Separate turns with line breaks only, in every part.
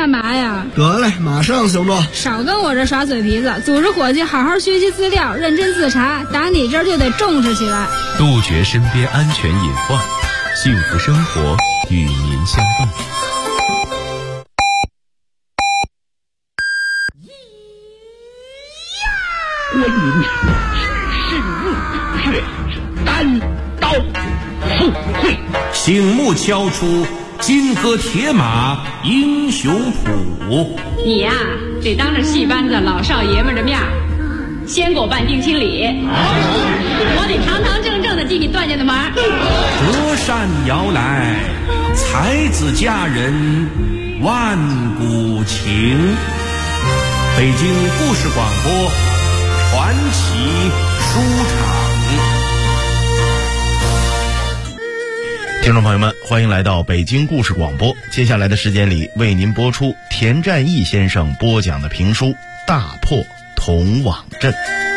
干嘛呀？
得嘞，马上行动。
少跟我这耍嘴皮子，组织伙计好好学习资料，认真自查，打你这儿就得重视起来。
杜绝身边安全隐患，幸福生活与您相伴。
观音是圣物，却是单刀赴会。
醒目敲出金戈铁马英雄谱。
你呀，得当着戏班子老少爷们的面先给我办定亲礼，我得堂堂正正的替你断下的门。
折扇摇来，才子佳人万古情。北京故事广播传奇书场。
听众朋友们，欢迎来到北京故事广播。接下来的时间里，为您播出田占义先生播讲的评书《大破铜网阵》。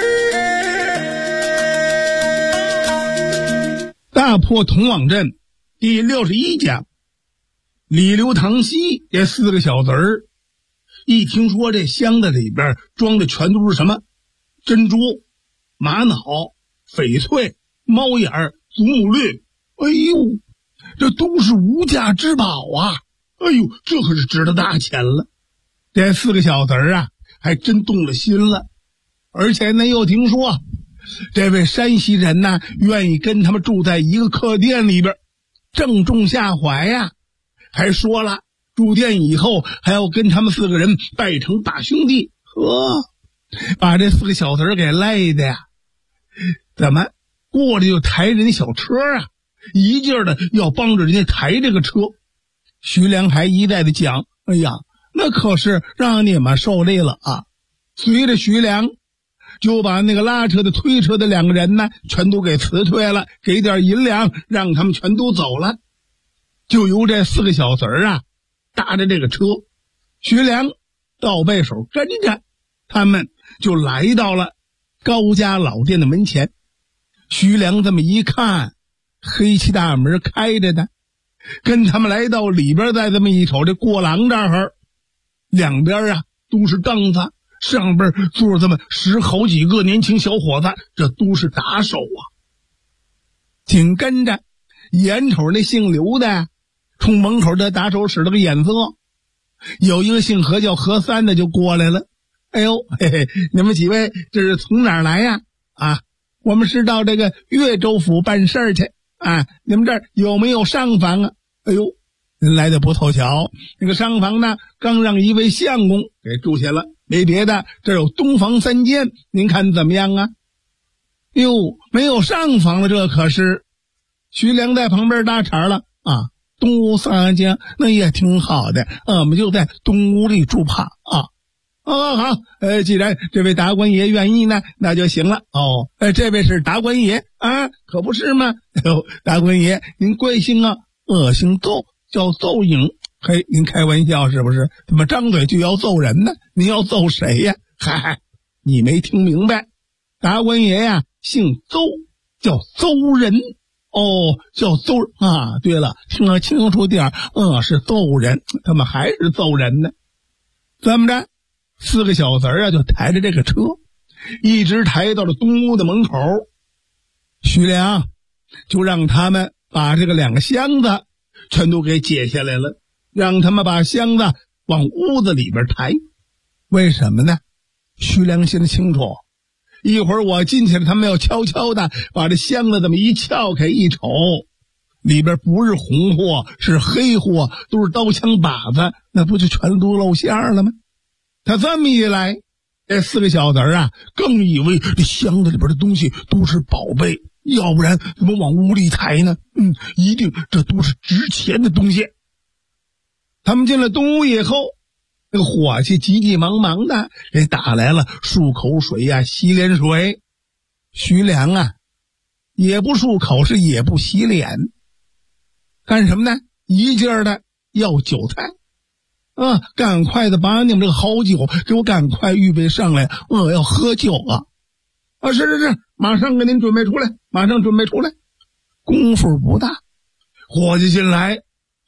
大破铜网阵第61讲。李刘唐西这4个小子儿，一听说这箱子里边装的全都是什么珍珠、玛瑙、翡翠、猫眼、祖母绿，哎呦，这都是无价之宝啊！哎呦，这可是值了大钱了。这4个小子儿啊，还真动了心了。而且呢，又听说这位山西人呢，愿意跟他们住在一个客店里边，正中下怀呀。还说了，住店以后还要跟他们4个人拜成大兄弟。呵，把这4个小子儿给累的呀！怎么过来就抬人家小车啊？一劲儿的要帮着人家抬这个车。徐良还一再的讲，哎呀，那可是让你们受累了啊！随着徐良就把那个拉车的推车的2个人呢，全都给辞退了，给点银两，让他们全都走了。就由这4个小子儿啊，搭着这个车，徐良倒背手跟着他们，就来到了高家老店的门前。徐良这么一看，黑漆大门开着的，跟他们来到里边，再这么一瞅，这过廊这儿两边啊都是凳子，上边坐着这么10好几个年轻小伙子，这都是打手啊。紧跟着眼瞅那姓刘的冲门口的打手使了个眼色，有一个姓何叫何三的就过来了。哎呦，嘿嘿，你们几位这是从哪儿来呀？啊，我们是到这个岳州府办事儿去啊，你们这儿有没有上房啊？哎呦，人来的不凑巧，那个上房呢刚让一位相公给住下了，没别的，这有东房3间，您看怎么样啊？哟，没有上房了，这可是。徐良在旁边搭茬了啊，东屋3间那也挺好的，我们就在东屋里住吧啊。好，既然这位达官爷愿意呢，那就行了。这位是达官爷啊，可不是吗？达官爷您贵姓啊？我姓邹，叫邹颖。嘿，您开玩笑是不是？怎么张嘴就要揍人呢？您要揍谁呀？嗨，你没听明白，达官爷呀姓邹，叫邹人。叫邹啊！对了，听得清楚点是邹人，他们还是邹人呢。怎么着？4个小子儿啊，就抬着这个车，一直抬到了东屋的门口。徐良就让他们把这个2个箱子全都给解下来了，让他们把箱子往屋子里边抬。为什么呢？徐良心里清楚，一会儿我进去了，他们要悄悄的把这箱子这么一撬开，一瞅里边不是红货是黑货，都是刀枪把子，那不就全都露馅了吗？他这么一来，这4个小子啊更以为这箱子里边的东西都是宝贝，要不然怎么往屋里抬呢？一定这都是值钱的东西。他们进了东屋以后，那个伙计急急忙忙的给打来了漱口水呀、洗脸水。徐良啊也不漱口，是也不洗脸，干什么呢？一劲儿的要酒菜啊，赶快的把你们这个好酒给我赶快预备上来，我要喝酒啊！是，马上给您准备出来，马上准备出来。功夫不大，伙计进来，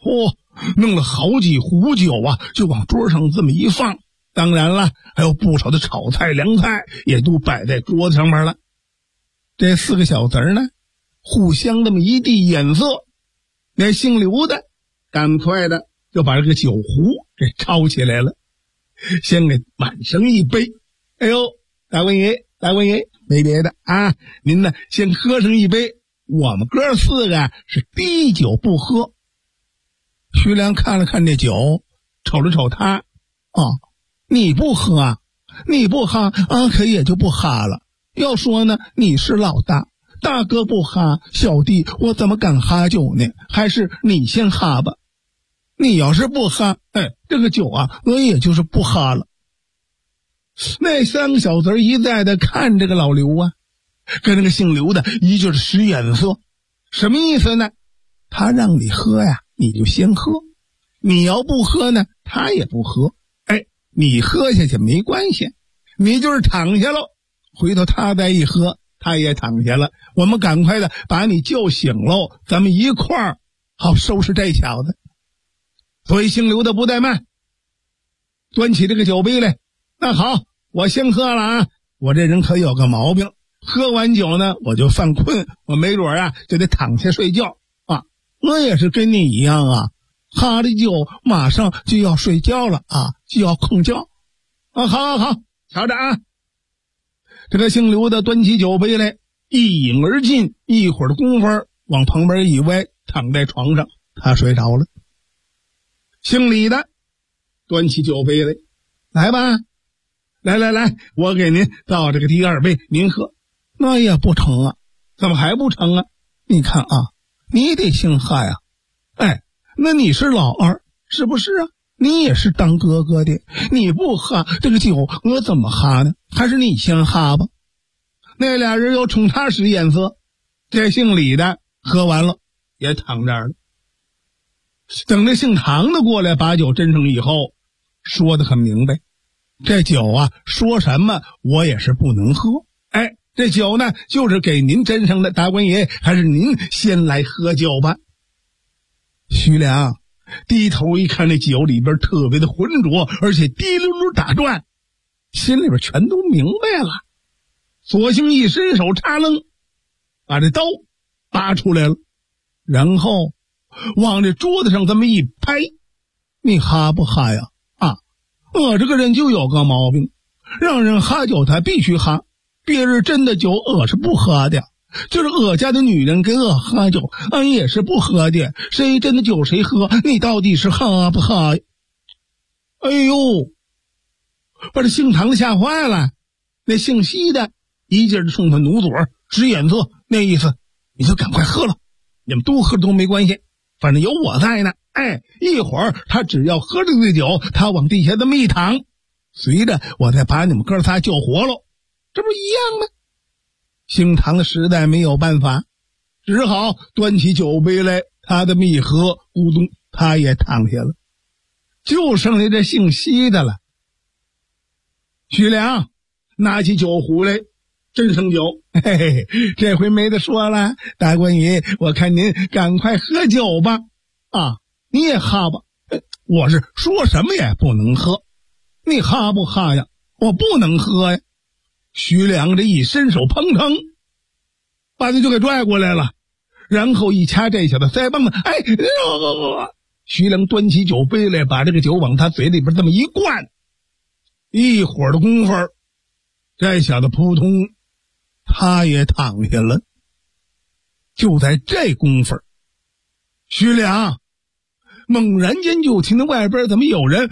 弄了好几壶酒啊，就往桌上这么一放。当然了，还有不少的炒菜凉菜也都摆在桌子上面了。这4个小子呢，互相这么一递眼色，那姓刘的赶快的就把这个酒壶给抄起来了，先给满上一杯。哎呦，大官爷，没别的啊，您呢先喝上一杯，我们哥4个是滴酒不喝。徐良看了看这酒，瞅了瞅他，你不喝啊？你不喝啊，可也就不哈了。要说呢，你是老大，大哥不哈，小弟我怎么敢哈酒呢？还是你先哈吧。你要是不哈，这个酒啊，我也就是不哈了。那3个小子一再的看这个老刘啊，跟那个姓刘的一劲儿使眼色。什么意思呢？他让你喝呀，你就先喝。你要不喝呢，他也不喝。你喝下去没关系，你就是躺下了，回头他再一喝，他也躺下了。我们赶快的把你叫醒喽，咱们一块儿好收拾这小子。所以姓刘的不怠慢，端起这个酒杯来。那好，我先喝了啊！我这人可有个毛病，喝完酒呢我就犯困，我没准啊就得躺下睡觉啊。我也是跟你一样啊，哈了酒马上就要睡觉了啊，就要空觉啊！好，瞧着啊！这个姓刘的端起酒杯来，一饮而尽，一会儿的功夫往旁边一歪，躺在床上，他睡着了。姓李的端起酒杯来，来吧，来，我给您倒这个第2杯，您喝。那也不成啊，怎么还不成啊？你看啊，你得姓哈呀，那你是老二是不是啊？你也是当哥哥的，你不哈这个酒我怎么哈呢？还是你先哈吧。那俩人又冲他使眼色，这姓李的喝完了也躺这儿了。等这姓唐的过来把酒斟上以后，说得很明白，这酒啊说什么我也是不能喝。这酒呢就是给您斟上的，大官爷还是您先来喝酒吧。徐良低头一看，那酒里边特别的浑浊，而且滴溜溜打转，心里边全都明白了，索性一伸手插楞，把这刀拔出来了，然后往这桌子上这么一拍。你哈不哈呀？我这个人就有个毛病，让人哈酒他必须哈，别人真的酒我是不喝的，就是我家的女人给我喝酒，俺也是不喝的。谁真的酒谁喝，你到底是喝不喝？哎呦，把这姓唐的吓坏了。那姓西的一劲儿冲他努嘴使眼色，那意思你就赶快喝了，你们都喝都没关系，反正有我在呢。一会儿他只要喝这个酒，他往地下这么一躺，随着我再把你们哥仨救活了，这不一样吗？姓唐的实在没有办法，只好端起酒杯来，他这么一喝，咕咚，他也躺下了，就剩下这姓西的了。徐良拿起酒壶来，斟上酒，这回没得说了，大官爷，我看您赶快喝酒吧。你也哈吧，我是说什么也不能喝，你哈不哈呀？我不能喝呀。徐良这一伸手，砰砰把他就给拽过来了，然后一掐这小子腮帮子，徐良端起酒杯来，把这个酒往他嘴里边这么一灌，一会儿的功夫，这小子扑通他也躺下了。就在这功夫，徐良猛然间就听到外边怎么有人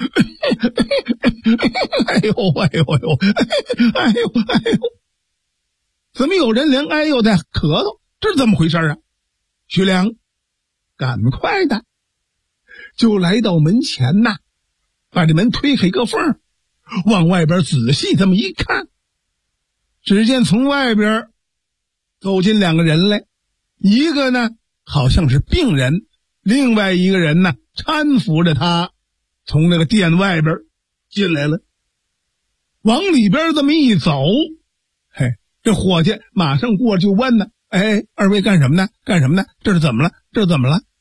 怎么有人连哎呦在咳嗽，这是怎么回事啊？徐良赶快的就来到门前呐，把这门推开一个缝，往外边仔细这么一看，只见从外边走进2个人来，一个呢好像是病人，另外一个人呢搀扶着他从那个店外边进来了，往里边这么一走，这伙计马上过去就问呢，二位干什么呢？这是怎么了？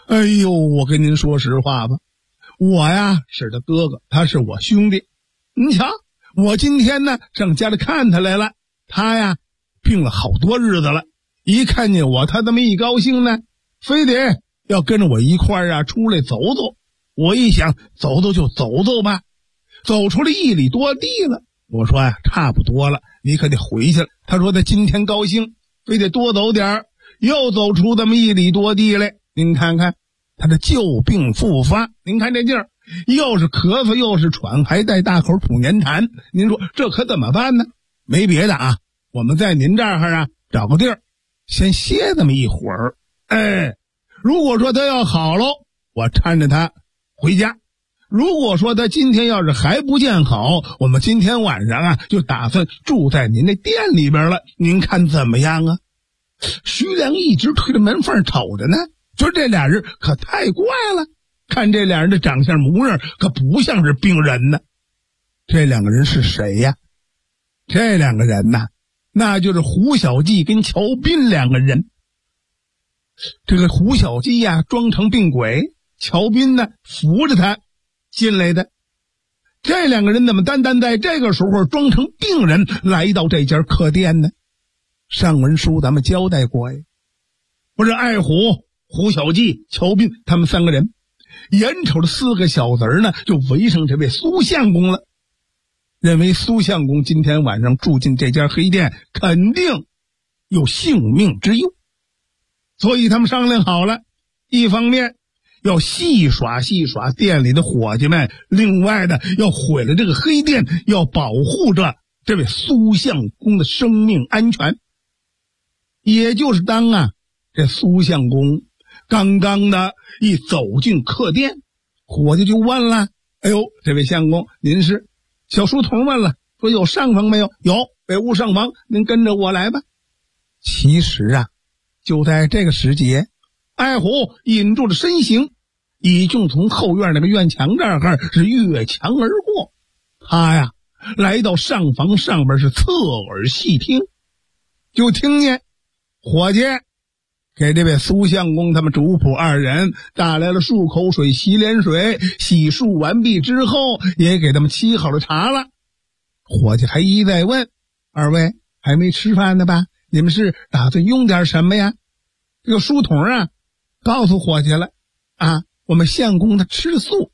哎呦，我跟您说实话吧，我呀是他哥哥，他是我兄弟。你瞧，我今天呢上家里看他来了，他呀病了好多日子了，一看见我，他这么一高兴呢，非得要跟着我一块儿啊出来走走。我一想，走走就走走吧，走出了1里多地了。我说呀，差不多了，你可得回去了。他说他今天高兴，非得多走点儿，又走出这么1里多地来。您看看他的旧病复发，您看这劲儿，又是咳嗽又是喘，还带大口吐粘痰，您说这可怎么办呢？没别的啊，我们在您这儿啊找个地儿先歇这么一会儿。如果说他要好喽，我搀着他回家。如果说他今天要是还不见好，我们今天晚上啊就打算住在您那店里边了，您看怎么样啊？徐良一直推着门缝瞅着呢，说这俩人可太怪了，看这俩人的长相模样可不像是病人呢。这两个人是谁呀？这两个人呐，那就是胡小记跟乔斌两个人。这个胡小记呀装成病鬼，乔斌呢扶着他进来的。这两个人怎么单单在这个时候装成病人来到这家客店呢？上文书咱们交代过呀，不是爱虎、胡小记、乔斌他们3个人，眼瞅着4个小子呢就围上这位苏相公了，认为苏相公今天晚上住进这家黑店肯定有性命之忧，所以他们商量好了，一方面要戏耍店里的伙计们，另外的要毁了这个黑店，要保护着这位苏相公的生命安全。也就是当这苏相公刚刚的一走进客店，伙计就问了，哎呦，这位相公您是？小书童问了，说有上房没有？有，北屋上房，您跟着我来吧。其实就在这个时节，爱虎引住了身形，已经从后院那个院墙这儿是越墙而过。他来到上房上边是侧耳细听，就听见伙计给这位苏相公他们主仆2人打来了漱口水、洗脸水，洗漱完毕之后也给他们沏好了茶了。伙计还一再问，2位还没吃饭呢吧？你们是打算用点什么呀？这个书童告诉伙计了，我们相公他吃素。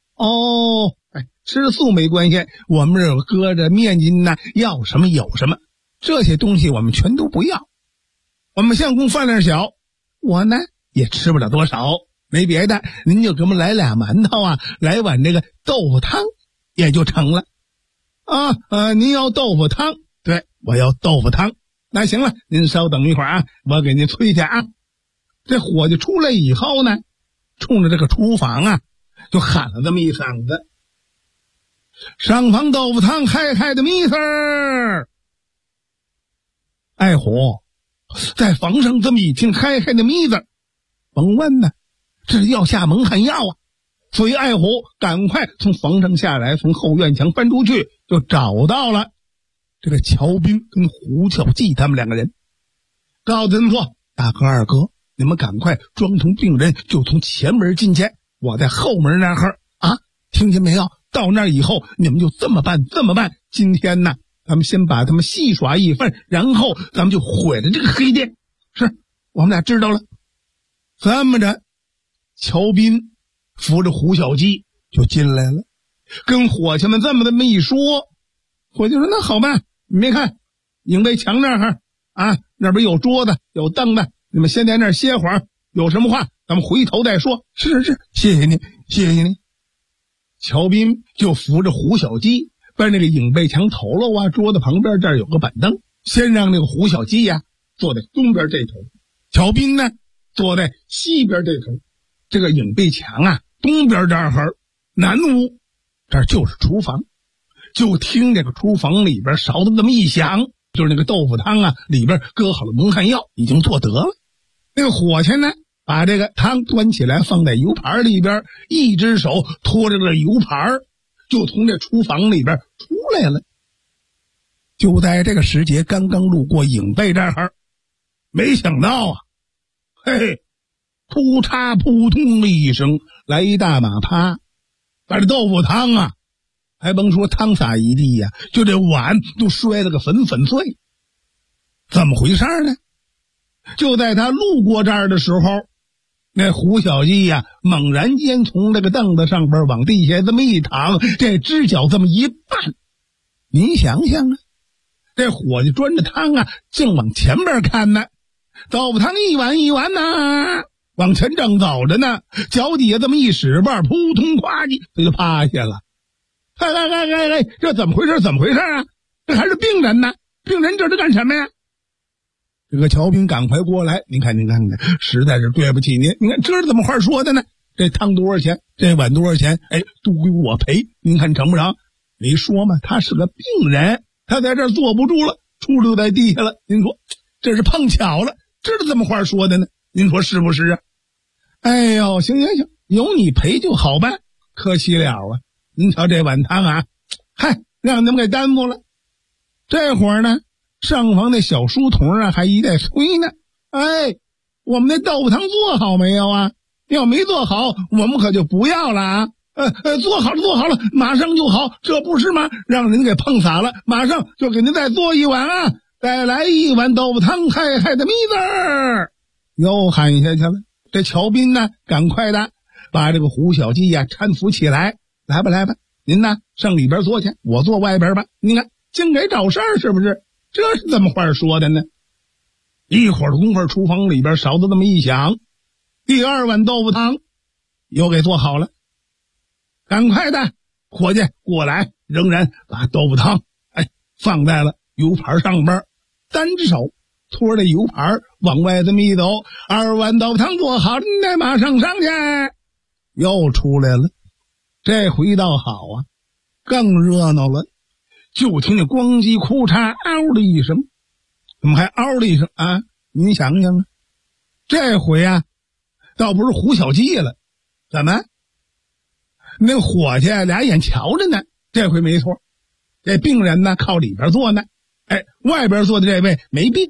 吃素没关系，我们这有搁着面筋要什么有什么，这些东西我们全都不要。我们相公饭量小，我呢也吃不了多少，没别的，您就给我们来2馒头来碗这个豆腐汤也就成了。您要豆腐汤？对，我要豆腐汤。那行了，您稍等一会儿我给您催去这伙计出来以后呢，冲着这个厨房就喊了这么一嗓子，上房豆腐汤嗨嗨的米丝儿。爱虎在房上这么一听嗨嗨的米子，甭问呢，这是要下蒙汗药所以爱虎赶快从房上下来，从后院墙翻出去，就找到了这个乔斌跟胡小记他们2个人，告诉他们说，大哥二哥，你们赶快装成病人，就从前门进去，我在后门那儿听见没有？到那儿以后你们就这么办。今天呢咱们先把他们戏耍一番，然后咱们就毁了这个黑店。是，我们俩知道了。这么着，乔斌扶着胡小记就进来了，跟伙计们这么一说，伙计说那好吧，你没看影背墙那儿那边有桌子有凳子，你们先在那儿歇会儿，有什么话咱们回头再说。是，谢谢您。乔斌就扶着胡小记把那个影背墙头了桌子旁边这儿有个板凳，先让那个胡小记坐在东边这头，乔斌呢坐在西边这头。这个影背墙东边这儿南屋，这儿就是厨房。就听这个厨房里边勺子这么一响，就是那个豆腐汤里边搁好了蒙汗药，已经做得了。那个伙计呢把这个汤端起来放在油盘里边，一只手托着这油盘就从这厨房里边出来了。就在这个时节，刚刚路过影背这儿，没想到嘿， 扑嚓扑通的一声，来一大马趴，把这豆腐汤啊，还甭说汤洒一地呀，就这碗都摔了个粉粉碎。怎么回事呢？就在他路过这儿的时候，那胡小鸡呀，猛然间从这个凳子上边往地下这么一躺，这只脚这么一绊，您想想啊，这伙计端着汤啊，正往前边看呢，豆腐汤一碗一碗呐，往前正走着呢，脚底下这么一使绊，扑通夸叽，他就趴下了。哎，这怎么回事？怎么回事啊？这还是病人呢？病人这是干什么呀？这个乔兵赶快过来，您看，实在是对不起您。您看这是怎么话说的呢？这汤多少钱？这碗多少钱？哎，都归我赔。您看成不成？你说嘛，他是个病人，他在这儿坐不住了，出溜在地下了。您说这是碰巧了，这是怎么话说的呢？您说是不是啊？哎呦，行，有你赔就好办，可惜了啊！您瞧这碗汤啊，嗨，让你们给耽误了。这会儿呢，上房那小书童啊，还一再催呢。哎，我们那豆腐汤做好没有啊？要没做好，我们可就不要了啊！做好了，马上就好，这不是吗？让人给碰洒了，马上就给您再做一碗啊！再来一碗豆腐汤，嗨的咪子儿，又喊下去了。这乔斌呢，赶快的把这个胡小鸡呀搀扶起来，来吧，您呢上里边坐去，我坐外边吧。您看，净给找事儿是不是？这是怎么话说的呢？一会儿的功夫，厨房里边勺子这么一响，第二碗豆腐汤又给做好了。赶快的，伙计过来，仍然把豆腐汤放在了油盘上边，单只手拖着油盘往外这么一走，二碗豆腐汤做好了，那马上上去。又出来了，这回倒好啊，更热闹了。就听见咣叽哭嚓嗷的一声，怎么还嗷的一声啊？您想想啊，这回啊倒不是胡小鸡了，怎么那个伙计俩眼瞧着呢？这回没错，这病人呢靠里边坐呢，外边坐的这位没病，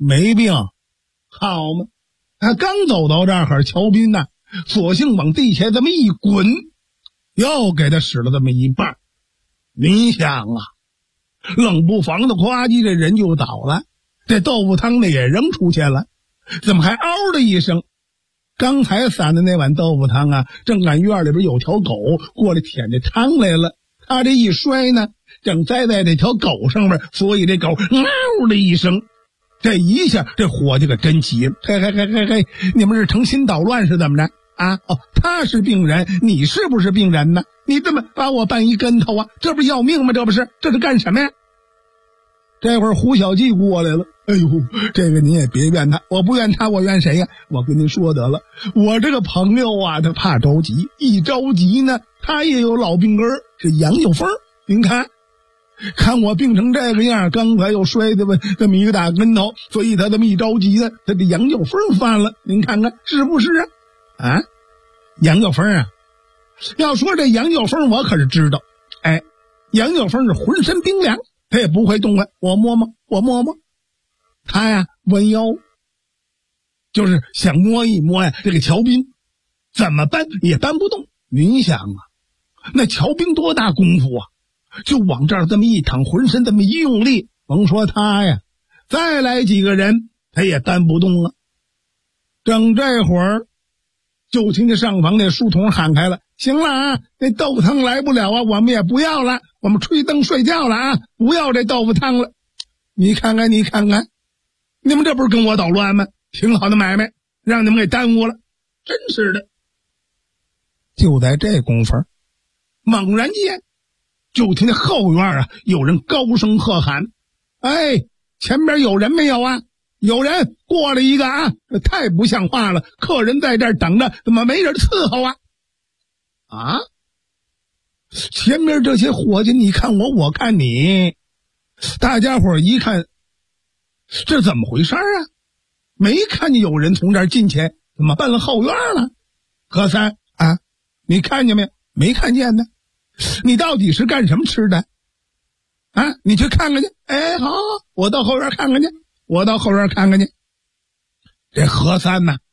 好嘛，他刚走到这儿，乔斌呢索性往地下这么一滚，又给他使了这么一半。您想啊，冷不防的夸叽，这人就倒了，这豆腐汤呢也扔出去了，怎么还嗷的一声？刚才撒的那碗豆腐汤啊，正赶院里边有条狗过来舔这汤来了，他这一摔呢，正栽在这条狗上面，所以这狗嗷的一声，这一下这伙计可真急了，嘿，你们是成心捣乱是怎么着啊？哦，他是病人，你是不是病人呢？你这么把我绊一跟头啊，这不是要命吗？这是干什么呀？这会儿胡小鸡过来了，哎呦，这个您也别怨他，我不怨他，我怨谁呀？我跟您说得了，我这个朋友啊，他怕着急，一着急呢，他也有老病根儿，是杨有风。您看我病成这个样，刚才又摔的这么一个大跟头，所以他这么一着急呢，他这杨有风犯了，您看看是不是啊？杨有风啊，要说这杨有风，我可是知道，杨有风是浑身冰凉，他也不会动弹。我摸摸，他呀弯腰，就是想摸一摸呀，这个乔斌怎么搬也搬不动。您想啊，那乔斌多大功夫啊，就往这儿这么一躺，浑身这么一用力，甭说他呀，再来几个人他也搬不动了。正这会儿，就听见上房那书童喊开了，行了啊，那豆腐汤来不了啊，我们也不要了，我们吹灯睡觉了啊，不要这豆腐汤了。你看看，你们这不是跟我捣乱吗？挺好的买卖，让你们给耽误了，真是的。就在这功夫，猛然间就听见后院啊有人高声喝喊，前边有人没有啊？有人过来一个啊，这太不像话了，客人在这儿等着，怎么没人伺候啊？前面这些伙计你看我看你，大家伙一看这怎么回事啊？没看见有人从这儿进去，怎么奔了后院了？何三啊，你看见没有？没看见呢。你到底是干什么吃的啊？你去看看去。好，我到后院看看去。这何三呢，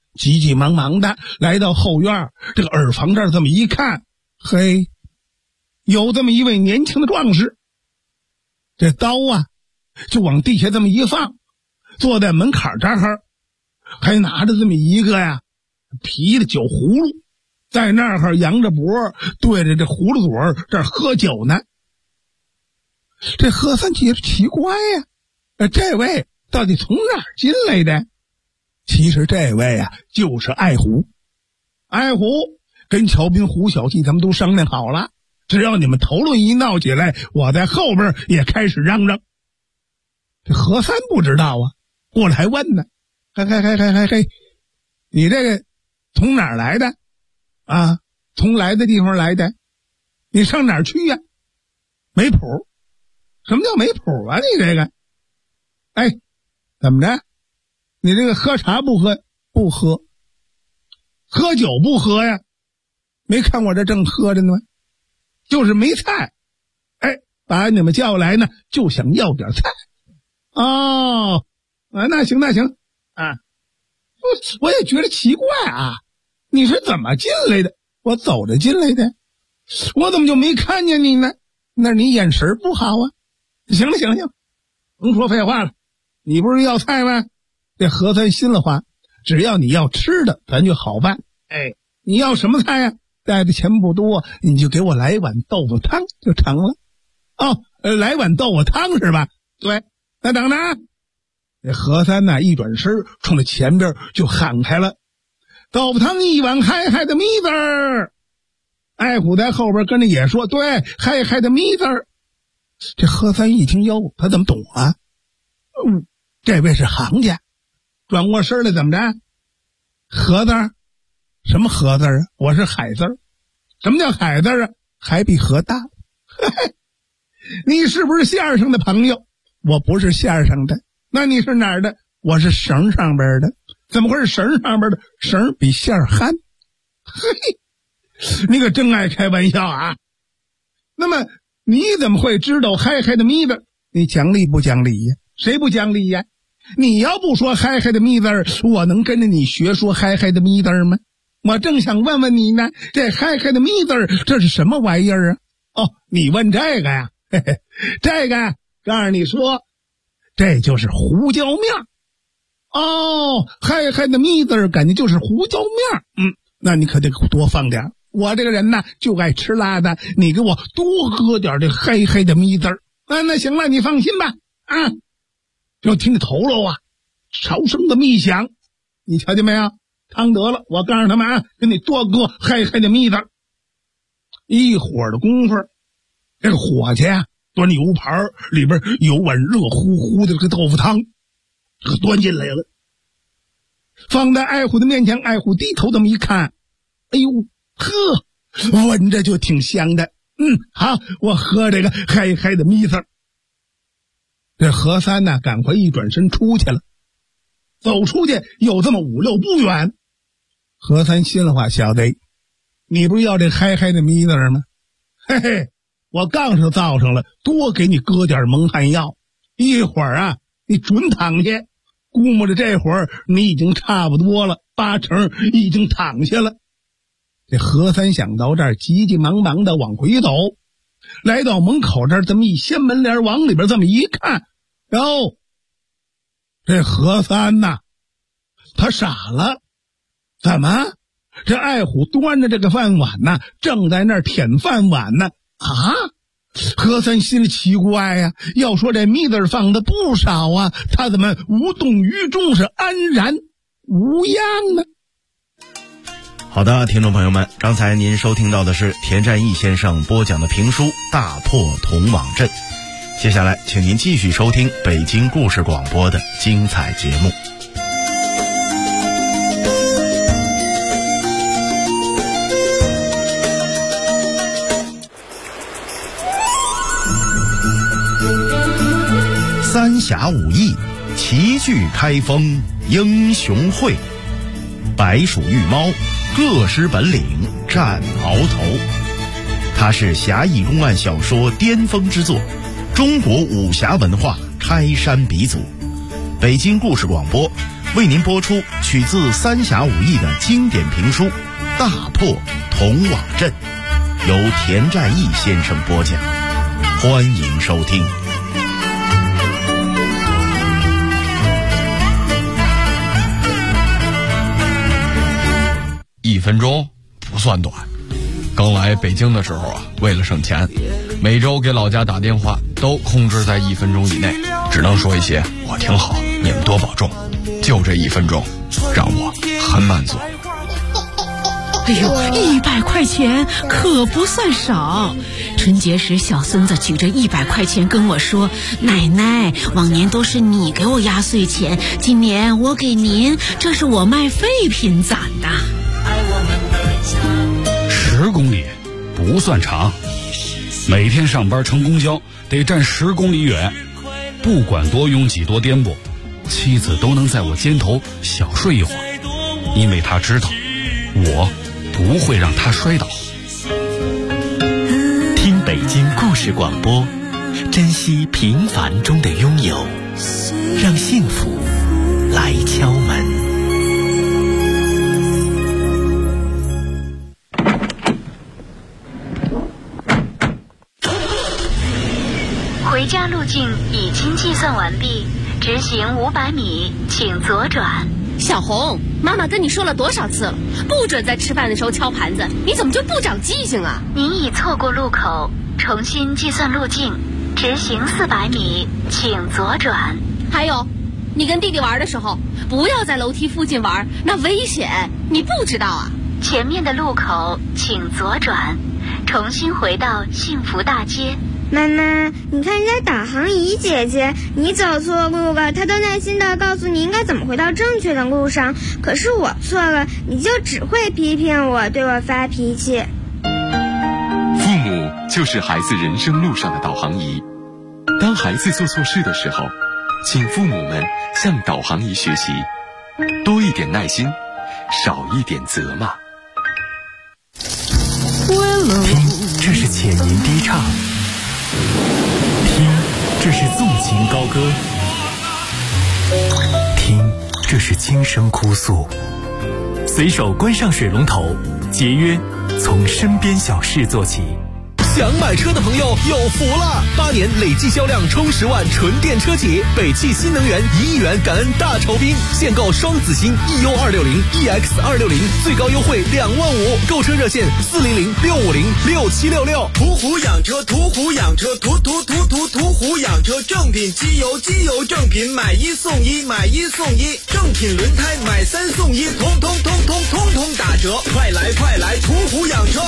急急忙忙的来到后院，这个耳房这儿这么一看，嘿，有这么一位年轻的壮士，这刀啊就往地下这么一放，坐在门槛这儿，还拿着这么一个呀皮的酒葫芦，在那儿扬着脖对着这葫芦嘴这儿喝酒呢。这何三觉得奇怪呀，这位到底从哪儿进来的？其实这位啊就是爱虎。爱虎跟乔斌、胡小七他们都商量好了，只要你们头论一闹起来，我在后边也开始嚷嚷。这何三不知道啊，过来还问呢，嘿，你这个从哪儿来的啊？从来的地方来的，你上哪儿去呀？没谱。什么叫没谱啊？你这个，哎，怎么着？你这个喝茶不喝？不喝。喝酒不喝呀？没看我这正喝着呢吗？就是没菜。哎，把你们叫来呢，就想要点菜。哦，啊，那行啊。我也觉得奇怪啊，你是怎么进来的？我走着进来的，我怎么就没看见你呢？那你眼神不好啊。行了，甭说废话了，你不是要菜吗？这何三心里话，只要你要吃的，咱就好办。哎，你要什么菜呀？带的钱不多，你就给我来碗豆腐汤就成了。哦，来碗豆腐汤是吧？对，那等着。这何三呢，一转身冲着前边就喊开了：“豆腐汤一碗，嗨的米字儿。”爱虎在后边跟着也说：“对，嗨的米字儿。”这何三一听，哟，他怎么懂啊？这位是行家。转过身来怎么着？何字？什么何字啊？我是海字。什么叫海字啊？海比河大。你是不是线上的朋友？我不是线上的。那你是哪儿的？我是绳上边的。怎么会是绳上边的？绳比线憨。嘿，你可真爱开玩笑啊。那么你怎么会知道嗨的咪字？你讲理不讲理呀？谁不讲理呀？你要不说嗨的咪字，我能跟着你学说嗨的咪字吗？我正想问问你呢，这嗨的咪字这是什么玩意儿啊？哦，你问这个呀？嘿嘿，这个告诉你说，这就是胡椒面。哦，嗨的咪字感觉就是胡椒面。那你可得多放点。我这个人呢就爱吃辣的，你给我多搁点这嗨的咪字儿。那行了，你放心吧。啊，就听着头喽啊，潮声的密响，你瞧见没有？汤得了，我告诉他们啊，给你多搁嗨的咪字儿。一会儿的功夫，这个伙计啊端油盘里边有碗热乎乎的这个豆腐汤，这个端进来了，放在爱虎的面前。爱虎低头这么一看，哎呦呵，闻着就挺香的。好，我喝这个嗨的咪字。这何三呢赶快一转身出去了，走出去有这么5、6步远。何三心里话，小子，你不是要这嗨的咪字吗？嘿嘿，我杠上造上了，多给你搁点蒙汗药，一会儿啊你准躺下。估摸着这会儿你已经差不多了，8成已经躺下了。这何三想到这儿，急急忙忙的往回走，来到门口这儿，这么一掀门帘，往里边这么一看，哟，这何三呐，他傻了。怎么？这爱虎端着这个饭碗呢，正在那儿舔饭碗呢。啊！何三心里奇怪呀，要说这咪字放的不少啊，他怎么无动于衷，是安然无恙呢？
好的，听众朋友们，刚才您收听到的是田占义先生播讲的评书《大破铜网阵》，接下来请您继续收听北京故事广播的精彩节目。三侠五义，齐聚开封英雄会，白鼠玉猫，各施本领战鳌头。它是侠义公案小说巅峰之作，中国武侠文化开山鼻祖。北京故事广播为您播出取自三侠五义的经典评书《大破童网阵》，由田占义先生播讲，欢迎收听。
1分钟不算短。刚来北京的时候啊，为了省钱，每周给老家打电话都控制在1分钟以内，只能说一些我挺好，你们多保重。就这1分钟，让我很满足。
哎呦，100块钱可不算少。春节时，小孙子举着100块钱跟我说：“奶奶，往年都是你给我压岁钱，今年我给您，这是我卖废品攒的。
”10公里不算长，每天上班乘公交得站10公里远，不管多拥挤多颠簸，妻子都能在我肩头小睡一会儿，因为她知道我不会让她摔倒。
听北京故事广播，珍惜平凡中的拥有，让幸福来敲门。
回家路径已经计算完毕，直行500米，请左转。
小红，妈妈跟你说了多少次了，不准在吃饭的时候敲盘子，你怎么就不长记性啊？
您已错过路口，重新计算路径，直行400米，请左转。
还有，你跟弟弟玩的时候，不要在楼梯附近玩，那危险，你不知道啊？
前面的路口请左转，重新回到幸福大街。
妈妈，你看人家导航仪姐姐，你走错路了，她都耐心地告诉你应该怎么回到正确的路上。可是我错了，你就只会批评我，对我发脾气。
父母就是孩子人生路上的导航仪。当孩子做错事的时候，请父母们向导航仪学习，多一点耐心，少一点责骂。
听，这是浅吟低唱。听，这是纵情高歌。听，这是轻声哭诉。随手关上水龙头，节约从身边小事做起。
想买车的朋友有福了！8年累计销量冲10万，纯电车企，北汽新能源1亿元感恩大酬宾，限购双子星 EU260、EX260，最高优惠25000，购车热线400-650-6766。
途虎养车，途虎养车，途虎养车，正品机油正品，买1送1，买1送1，正品轮胎买3送1，通通打折，快来，途虎养车。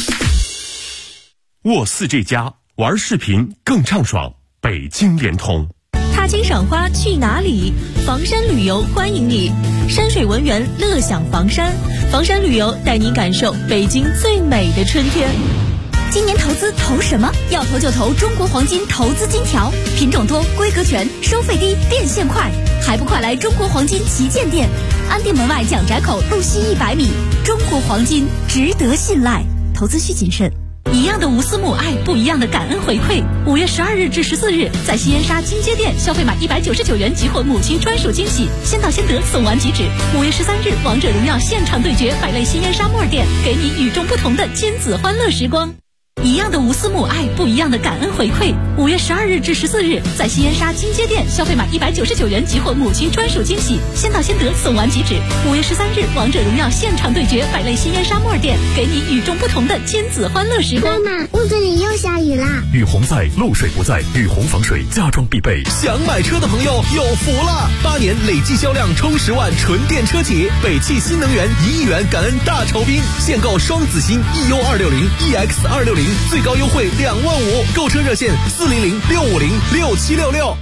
沃4这家玩视频更畅爽，北京联通。
踏青赏花去哪里？房山旅游欢迎你，山水文园乐享房山，房山旅游带你感受北京最美的春天。今年投资投什么？要投就投中国黄金投资金条，品种多，规格全，收费低，变现快，还不快来中国黄金旗舰店，安定门外蒋宅口路西100米，中国黄金值得信赖，投资需谨慎。一样的无私母爱，不一样的感恩回馈。5月12日至14日，在西燕沙金街店消费满199元即获母亲专属惊喜，先到先得，送完即止。5月13日，王者荣耀现场对决百类西燕沙莫尔店，给你与众不同的亲子欢乐时光。一样的无私母爱，不一样的感恩回馈。5月12日至14日，在西燕沙金街店消费满199元即获母亲专属惊喜，先到先得，送完即止。5月13日，王者荣耀现场对决百类西燕沙莫尔店，给你与众不同的亲子欢乐时光。
妈妈，屋子里又下雨啦！
雨洪在，漏水不在，雨洪防水家装必备。
想买车的朋友有福了！8年累计销量冲10万，纯电车企，北汽新能源1亿元感恩大酬宾，限购双子星 EU260、EX260，最高优惠25000，购车热线400-650-6766。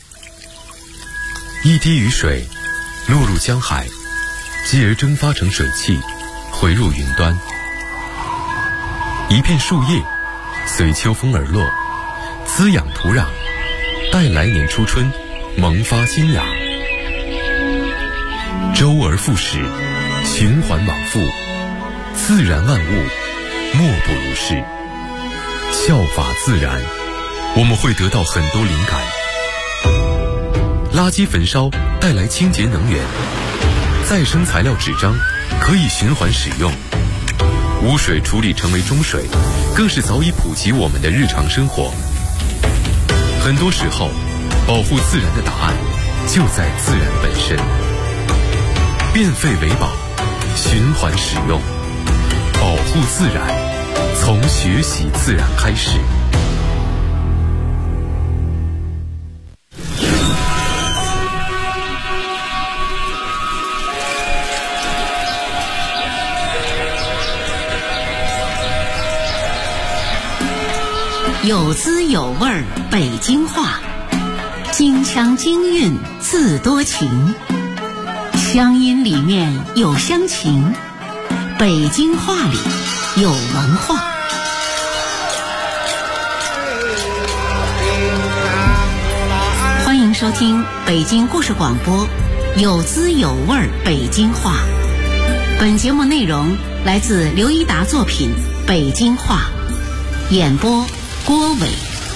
一滴雨水落入江海，继而蒸发成水汽，回入云端。一片树叶随秋风而落，滋养土壤，待来年初春萌发新芽。周而复始，循环往复，自然万物莫不如是。效法自然，我们会得到很多灵感。 垃圾焚烧带来清洁能源，再生材料纸张可以循环使用，污水处理成为中水，更是早已普及我们的日常生活。很多时候，保护自然的答案就在自然本身。变废为宝，循环使用，保护自然，从学习自然开始。
有滋有味儿北京话，京腔京韵字多情，乡音里面有乡情，北京话里有文化。欢迎收听北京故事广播，有滋有味儿北京话。本节目内容来自刘一达作品《北京话》，演播郭伟。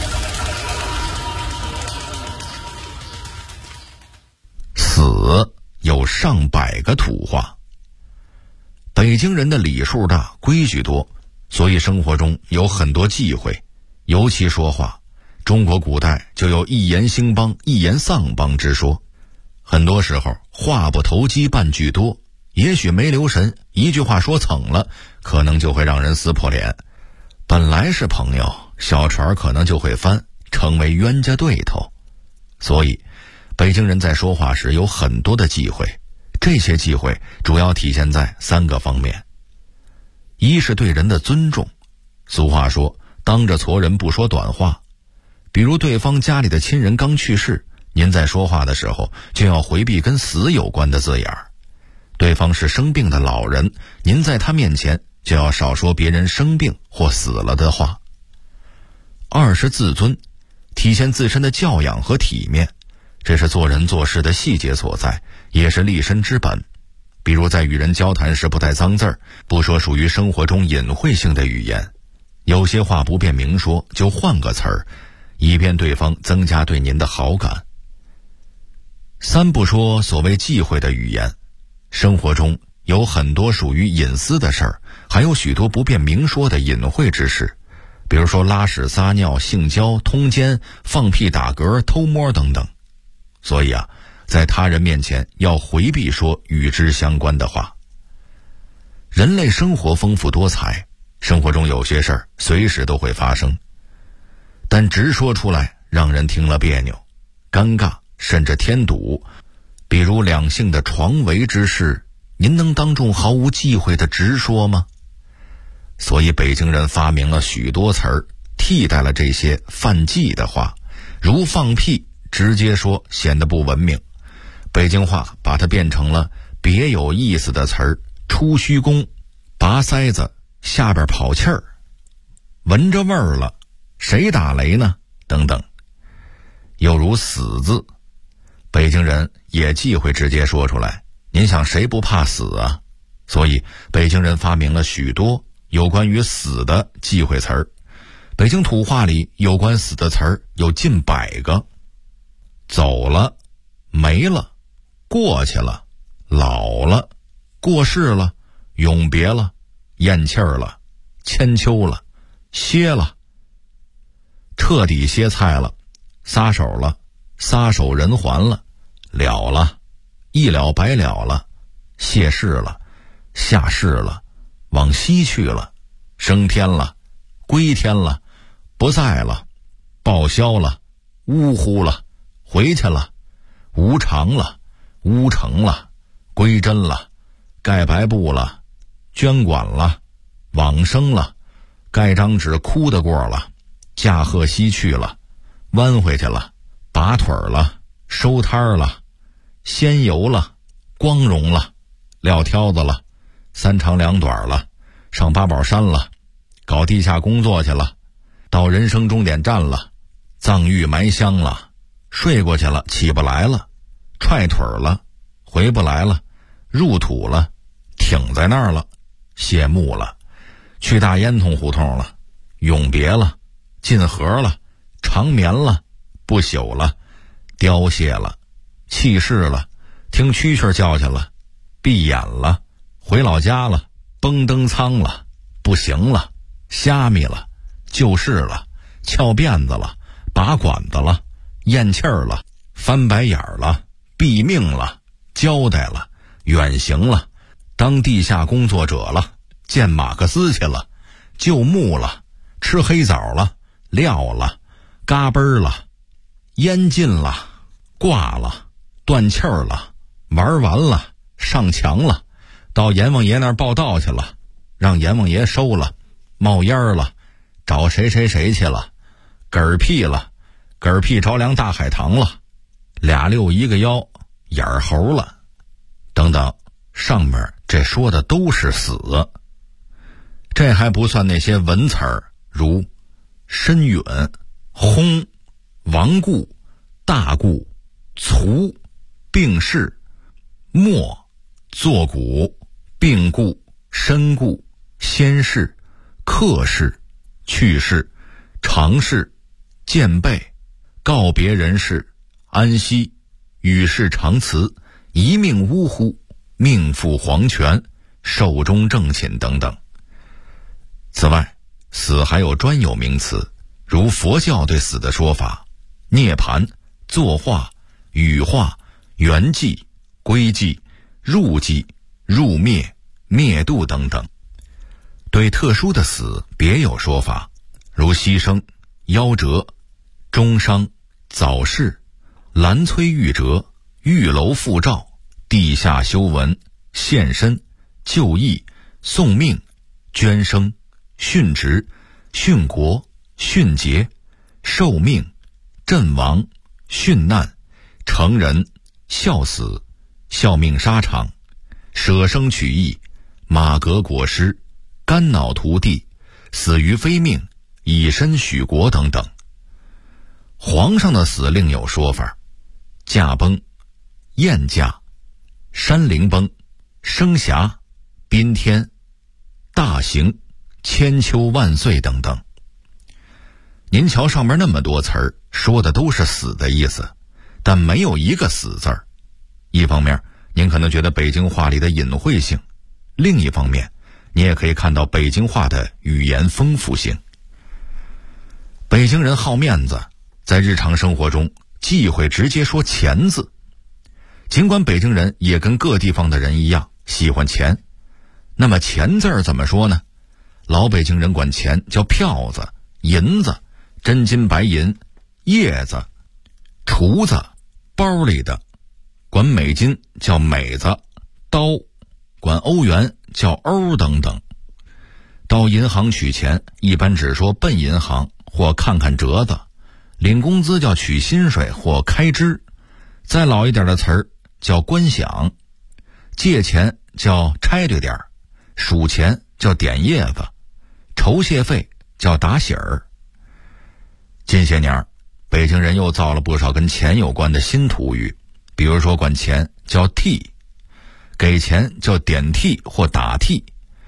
死有上百个土话。北京人的礼数大，规矩多，所以生活中有很多忌讳。尤其说话，中国古代就有一言兴邦，一言丧邦之说。很多时候话不投机半句多，也许没留神，一句话说蹭了，可能就会让人撕破脸。本来是朋友，小船可能就会翻，成为冤家对头。所以北京人在说话时有很多的忌讳，这些忌讳主要体现在3个方面。一是对人的尊重，俗话说当着矬人不说短话，比如对方家里的亲人刚去世，您在说话的时候就要回避跟死有关的字眼儿。对方是生病的老人，您在他面前就要少说别人生病或死了的话。二是自尊，体现自身的教养和体面，这是做人做事的细节所在，也是立身之本。比如在与人交谈时不带脏字儿，不说属于生活中隐晦性的语言，有些话不便明说，就换个词儿，以便对方增加对您的好感。3不说所谓忌讳的语言，生活中有很多属于隐私的事儿，还有许多不便明说的隐晦之事，比如说拉屎撒尿、性交、通奸、放屁打嗝、偷摸等等。所以在他人面前要回避说与之相关的话。人类生活丰富多彩，生活中有些事儿随时都会发生，但直说出来让人听了别扭、尴尬，甚至添堵。比如两性的床围之事，您能当众毫无忌讳的直说吗？所以北京人发明了许多词儿，替代了这些犯忌的话，如放屁直接说显得不文明，北京话把它变成了别有意思的词儿，出虚宫、拔塞子、下边跑气儿、闻着味儿了、谁打雷呢等等。又如死字，北京人也忌讳直接说出来，您想谁不怕死啊？所以北京人发明了许多有关于死的忌讳词儿。北京土话里有关死的词儿有近100个。走了、没了、过去了、老了、过世了、永别了、咽气儿了、千秋了、歇了、彻底歇菜了、撒手了、撒手人寰了、了了、一了百了了、谢世了、下世了、往西去了、升天了、归天了、不在了、报销了、呜呼了、回去了、无常了、乌成了、归真了、盖白布了、捐管了、往生了、盖张纸哭得过了、驾鹤西去了、弯回去了、拔腿了、收摊了、仙游了、光荣了、撂挑子了、3长2短了、上八宝山了、搞地下工作去了、到人生终点站了、葬玉埋香了、睡过去了起不来了、踹腿了、回不来了、入土了、挺在那儿了、谢幕了、去大烟囱胡同了、永别了、进河了、长眠了、不朽了、凋谢了、 弃市了，听蛐蛐叫去了，闭眼了，回老家了，崩登仓了，不行了，虾米了，救市了，翘辫子了，拔管子了，咽气儿了，翻白眼了，毙命了，交代了，远行了，当地下工作者了，见马克思去了，救墓了，吃黑枣了，撂了，嘎嘣了，烟尽了，挂了，断气儿了，玩完了，上墙了，到阎王爷那儿报道去了，让阎王爷收了，冒烟了，找谁谁谁去了，嗝屁了，嗝屁着凉大海棠了，2溜1个腰，眼儿猴了，等等，上面这说的都是死。这还不算那些文词儿，如深允、轰、亡故、大故、卒、病逝、没、作古、病故、身故、先逝、客逝、去世、长逝、见备、告别人世、安息、与世长辞、一命呜呼、命赴黄泉、寿终正寝等等。此外，死还有专有名词，如佛教对死的说法：涅槃、作化、羽化、圆寂、归寂、入寂、入灭、灭度等等。对特殊的死别有说法，如牺牲、夭折、终伤、早逝、兰摧玉折、玉楼复照、地下修文、献身、就义、送命、捐生、殉职、殉国、殉节、受命、阵亡、殉难、成人、笑死、效命沙场、舍生取义、马革裹尸、肝脑涂地、死于非命、以身许国等等。皇上的死另有说法：驾崩、宴驾、山陵崩、生霞、宾天、大刑、千秋万岁等等。您瞧上面那么多词儿，说的都是死的意思，但没有一个死字儿。一方面您可能觉得北京话里的隐晦性，另一方面你也可以看到北京话的语言丰富性。北京人好面子，在日常生活中忌讳直接说钱字，尽管北京人也跟各地方的人一样喜欢钱，那么钱字儿怎么说呢？老北京人管钱叫票子、银子、真金白银、叶子、厨子、包里的；管美金叫美子、刀；管欧元叫欧等等。到银行取钱一般只说奔银行或看看折子，领工资叫取薪水或开支，再老一点的词儿叫关饷，借钱叫差对点，数钱叫点叶子，酬谢费叫打喜儿。近些年北京人又造了不少跟钱有关的新土语，比如说管钱叫替，给钱叫点替或打替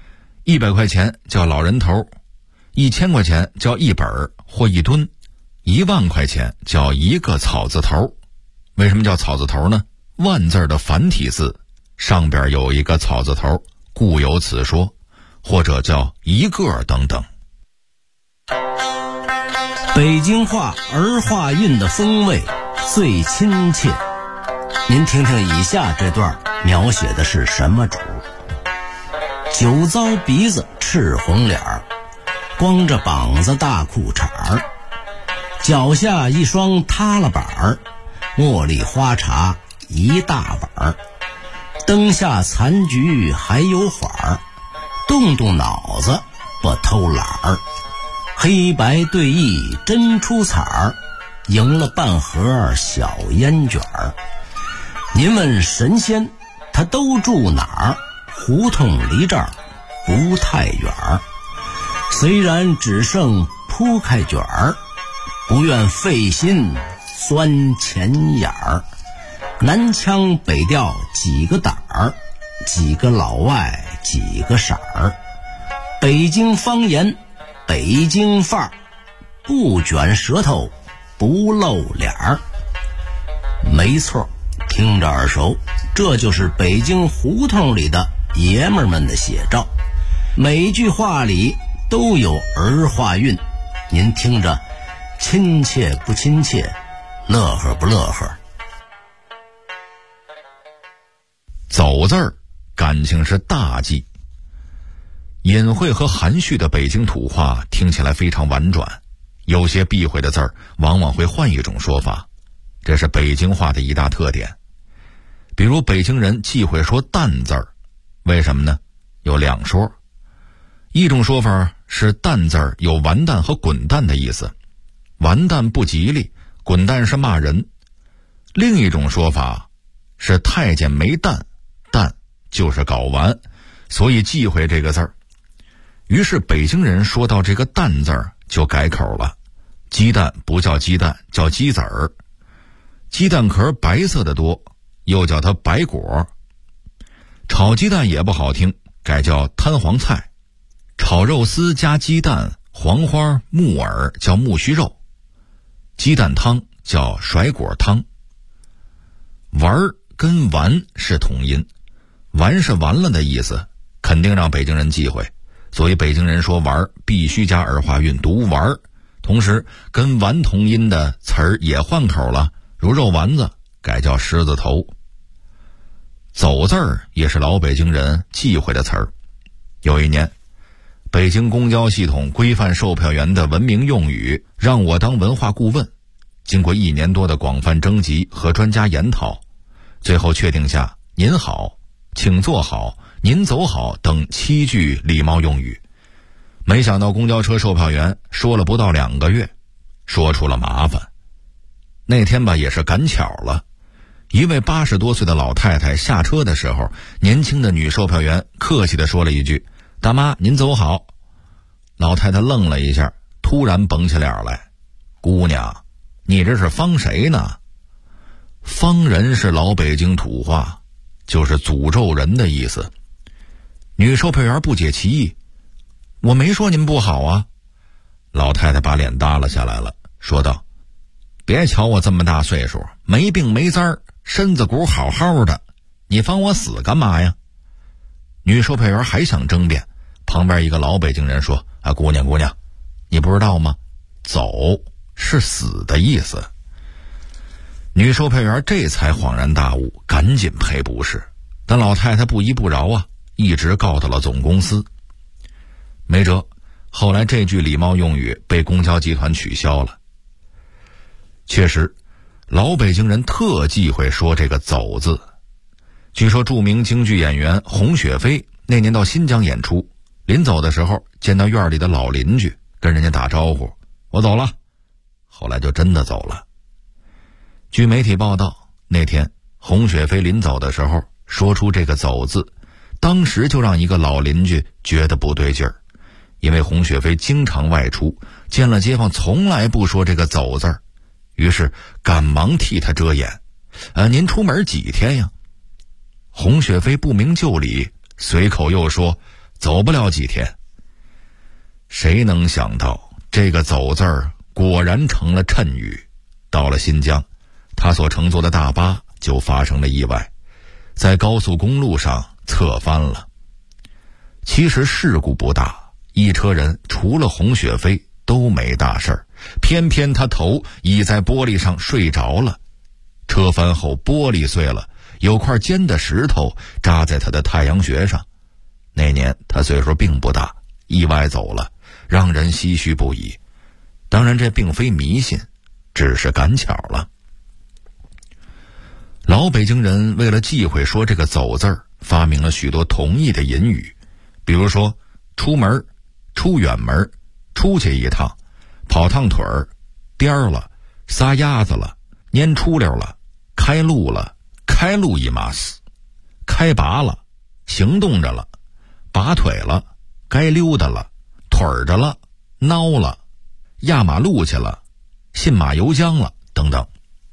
，100块钱叫老人头，1000块钱叫一本或一吨，1万块钱叫一个草字头。为什么叫草字头呢？万字的繁体字上边有一个草字头，故有此说，或者叫一个等等。
北京话儿化韵的风味最亲切。您听听以下这段描写的是什么主？酒糟鼻子赤红脸儿，光着膀子大裤衩儿，脚下一双塌了板儿，茉莉花茶一大碗儿，灯下残局还有缓儿，动动脑子不偷懒儿，黑白对弈真出彩儿，赢了半盒小烟卷儿。您问神仙他都住哪儿？胡同离这儿不太远儿，虽然只剩铺开卷儿，不愿费心钻钱眼儿。南腔北调几个胆儿，几个老外几个色儿，北京方言北京范儿，不卷舌头不露脸儿。没错， 听着耳熟，这就是北京胡同里的爷们儿们的写照，每句话里都有儿化韵，您听着亲切不亲切，乐呵不乐呵。
走字儿感情是大忌，隐晦和含蓄的北京土话听起来非常婉转，有些避讳的字儿往往会换一种说法，这是北京话的一大特点。比如北京人忌讳说蛋字儿，为什么呢？有两说。一种说法是蛋字儿有完蛋和滚蛋的意思，完蛋不吉利，滚蛋是骂人。另一种说法是太监没蛋，蛋就是睾丸，所以忌讳这个字儿。于是北京人说到这个蛋字儿就改口了，鸡蛋不叫鸡蛋，叫鸡子儿。鸡蛋壳白色的多，又叫它白果。炒鸡蛋也不好听，改叫摊黄菜。炒肉丝加鸡蛋、黄花、木耳叫木须肉。鸡蛋汤叫甩果汤。丸儿跟完是同音，完是完了的意思，肯定让北京人忌讳，所以北京人说丸必须加儿化韵，读丸。同时跟完同音的词儿也换口了，如肉丸子改叫狮子头。走字儿也是老北京人忌讳的词儿。有一年，北京公交系统规范售票员的文明用语，让我当文化顾问。经过1年多的广泛征集和专家研讨，最后确定下您好、请坐好、您走好等7句礼貌用语。没想到公交车售票员说了不到2个月，说出了麻烦。那天吧也是赶巧了，一位80多岁的老太太下车的时候，年轻的女售票员客气地说了一句：大妈您走好。老太太愣了一下，突然绷起脸来：姑娘，你这是方谁呢？方人是老北京土话，就是诅咒人的意思。女售票员不解其意：我没说您不好啊。老太太把脸耷拉下来了，说道：别瞧我这么大岁数，没病没灾儿，身子骨好好的，你放我死干嘛呀？女售票员还想争辩，旁边一个老北京人说：姑娘，你不知道吗？走是死的意思。女售票员这才恍然大悟，赶紧赔不是。但老太太不依不饶啊，一直告到了总公司。没辙，后来这句礼貌用语被公交集团取消了。确实，老北京人特忌讳说这个走字。据说著名京剧演员洪雪飞那年到新疆演出，临走的时候见到院里的老邻居，跟人家打招呼：我走了。后来就真的走了。据媒体报道，那天洪雪飞临走的时候说出这个走字，当时就让一个老邻居觉得不对劲儿，因为洪雪飞经常外出，见了街坊从来不说这个走字儿，于是赶忙替他遮掩。您出门几天呀？洪雪飞不明就里，随口又说走不了几天。谁能想到这个走字儿果然成了谶语。到了新疆，他所乘坐的大巴就发生了意外，在高速公路上侧翻了。其实事故不大，一车人除了洪雪飞都没大事儿，偏偏他头倚在玻璃上睡着了。车翻后玻璃碎了，有块尖的石头扎在他的太阳穴上。那年他岁数并不大，意外走了，让人唏嘘不已。当然这并非迷信，只是赶巧了。老北京人为了忌讳说这个走字儿，发明了许多同义的隐语，比如说出门、出远门、出去一趟、跑趟腿儿、颠儿了、撒丫子了、蔫出溜了、开路了、开路一码死、开拔了、行动着了、拔腿了、该溜达了、腿儿着了、孬了、压马路去了、信马由缰了等等。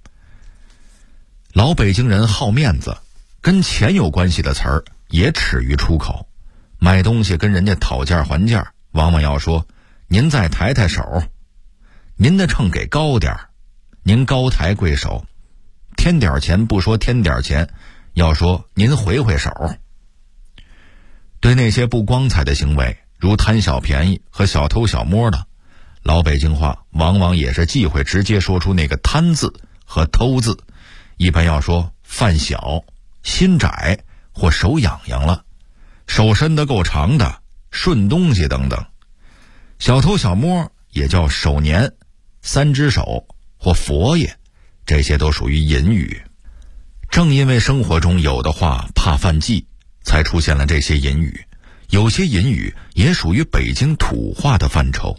老北京人好面子，跟钱有关系的词儿也耻于出口。买东西跟人家讨价还价，往往要说您再抬抬手，您的秤给高点儿，您高抬贵手，
添点钱不说添点钱，要说您回回手。对那些不光彩的行为，如贪小便宜和小偷小摸的，老北京话往往也是忌讳直接说出那个贪字和偷字，一般要说饭小、心窄或手痒痒了，手伸得够长的、顺东西等等。小偷小摸也叫手年、三只手或佛爷，这些都属于隐语。正因为生活中有的话怕犯忌，才出现了这些隐语。有些隐语也属于北京土话的范畴。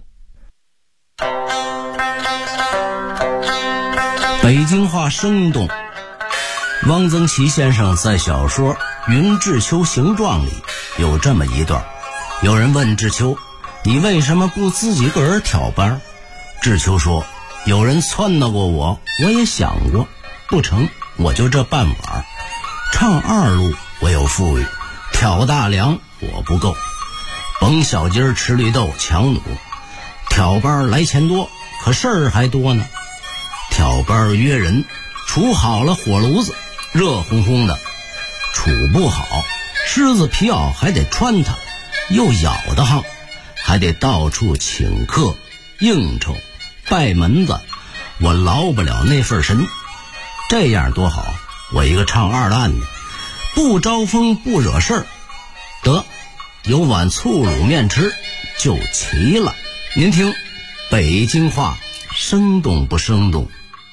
北京话生动。汪曾祺先生在小说《云志秋形状》里有这么一段，有人问志秋，你为什么不自己个儿挑班？志秋说，有人撺掇过我也想过，不成，我就这半碗。唱二路我有富裕，挑大梁我不够，甭小鸡儿吃绿豆强弩，挑班来钱多，可事儿还多呢。挑班约人，处好了火炉子，热烘烘的；处不好，狮子皮袄还得穿它，又咬得慌，还得到处请客应酬拜门子，我劳不了那份神。这样多好，我一个唱二烂的，不招风不惹事儿，得有碗醋卤面吃就齐了。您听北京话生动不生动？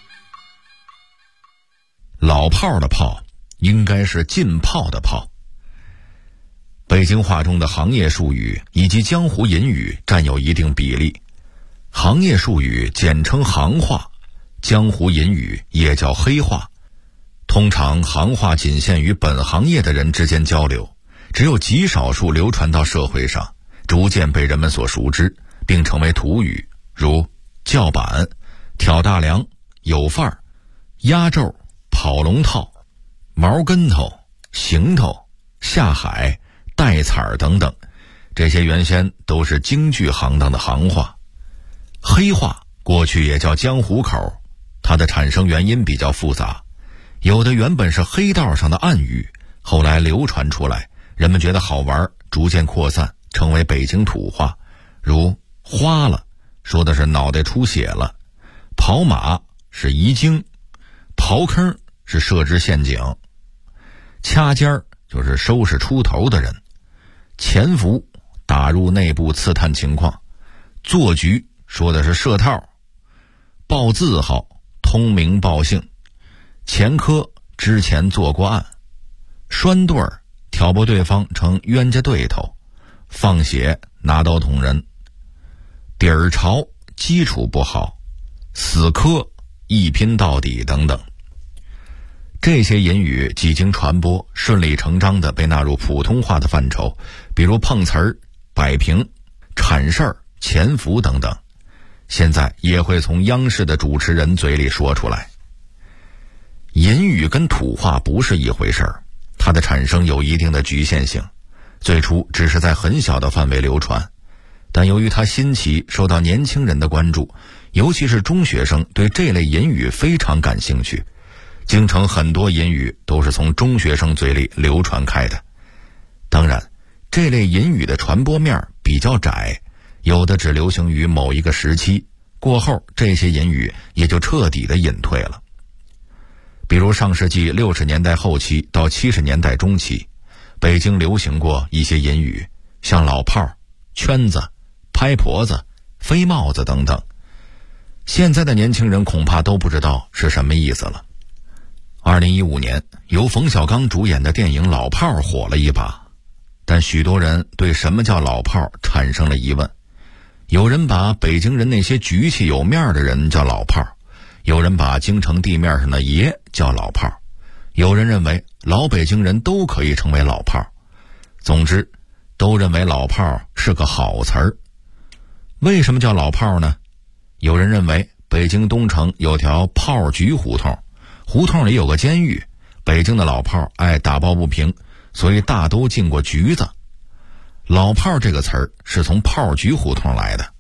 老炮的炮应该是浸泡的泡。北京话中的行业术语以及江湖隐语占有一定比例。行业术语简称行话，江湖隐语也叫黑话。通常行话仅限于本行业的人之间交流，只有极少数流传到社会上，逐渐被人们所熟知，并成为土语，如叫板、挑大梁、有范儿、压轴、跑龙套、毛跟头、行头、下海、带彩儿等等，这些原先都是京剧行当的行话。黑话过去也叫江湖口，它的产生原因比较复杂，有的原本是黑道上的暗语，后来流传出来，人们觉得好玩，逐渐扩散，成为北京土话。如花了，说的是脑袋出血了；跑马是遗精；刨坑是设置陷阱；掐尖儿就是收拾出头的人；潜伏打入内部刺探情况；做局说的是设套；报字号通名报姓；前科之前做过案；拴对儿挑拨对方成冤家对头；放血拿刀捅人；底儿潮基础不好；死磕一拼到底等等。这些隐语几经传播，顺理成章地被纳入普通话的范畴，比如碰瓷儿、摆平、铲事儿、潜伏等等，现在也会从央视的主持人嘴里说出来。隐语跟土话不是一回事儿，它的产生有一定的局限性，最初只是在很小的范围流传，但由于它新奇，受到年轻人的关注，尤其是中学生对这类隐语非常感兴趣。京城很多隐语都是从中学生嘴里流传开的。当然，这类隐语的传播面比较窄，有的只流行于某一个时期，过后这些隐语也就彻底的隐退了。比如上世纪60年代后期到70年代中期，北京流行过一些隐语，像老炮、圈子、拍婆子、飞帽子等等，现在的年轻人恐怕都不知道是什么意思了。2015年，由冯小刚主演的电影《老炮》火了一把，但许多人对什么叫老炮产生了疑问。有人把北京人那些局气有面的人叫老炮，有人把京城地面上的爷叫老炮，有人认为老北京人都可以成为老炮。总之，都认为老炮是个好词儿。为什么叫老炮呢？有人认为北京东城有条炮局胡同，胡同里有个监狱，北京的老炮爱打抱不平，所以大都进过局子。老炮这个词儿是从炮局胡同来的。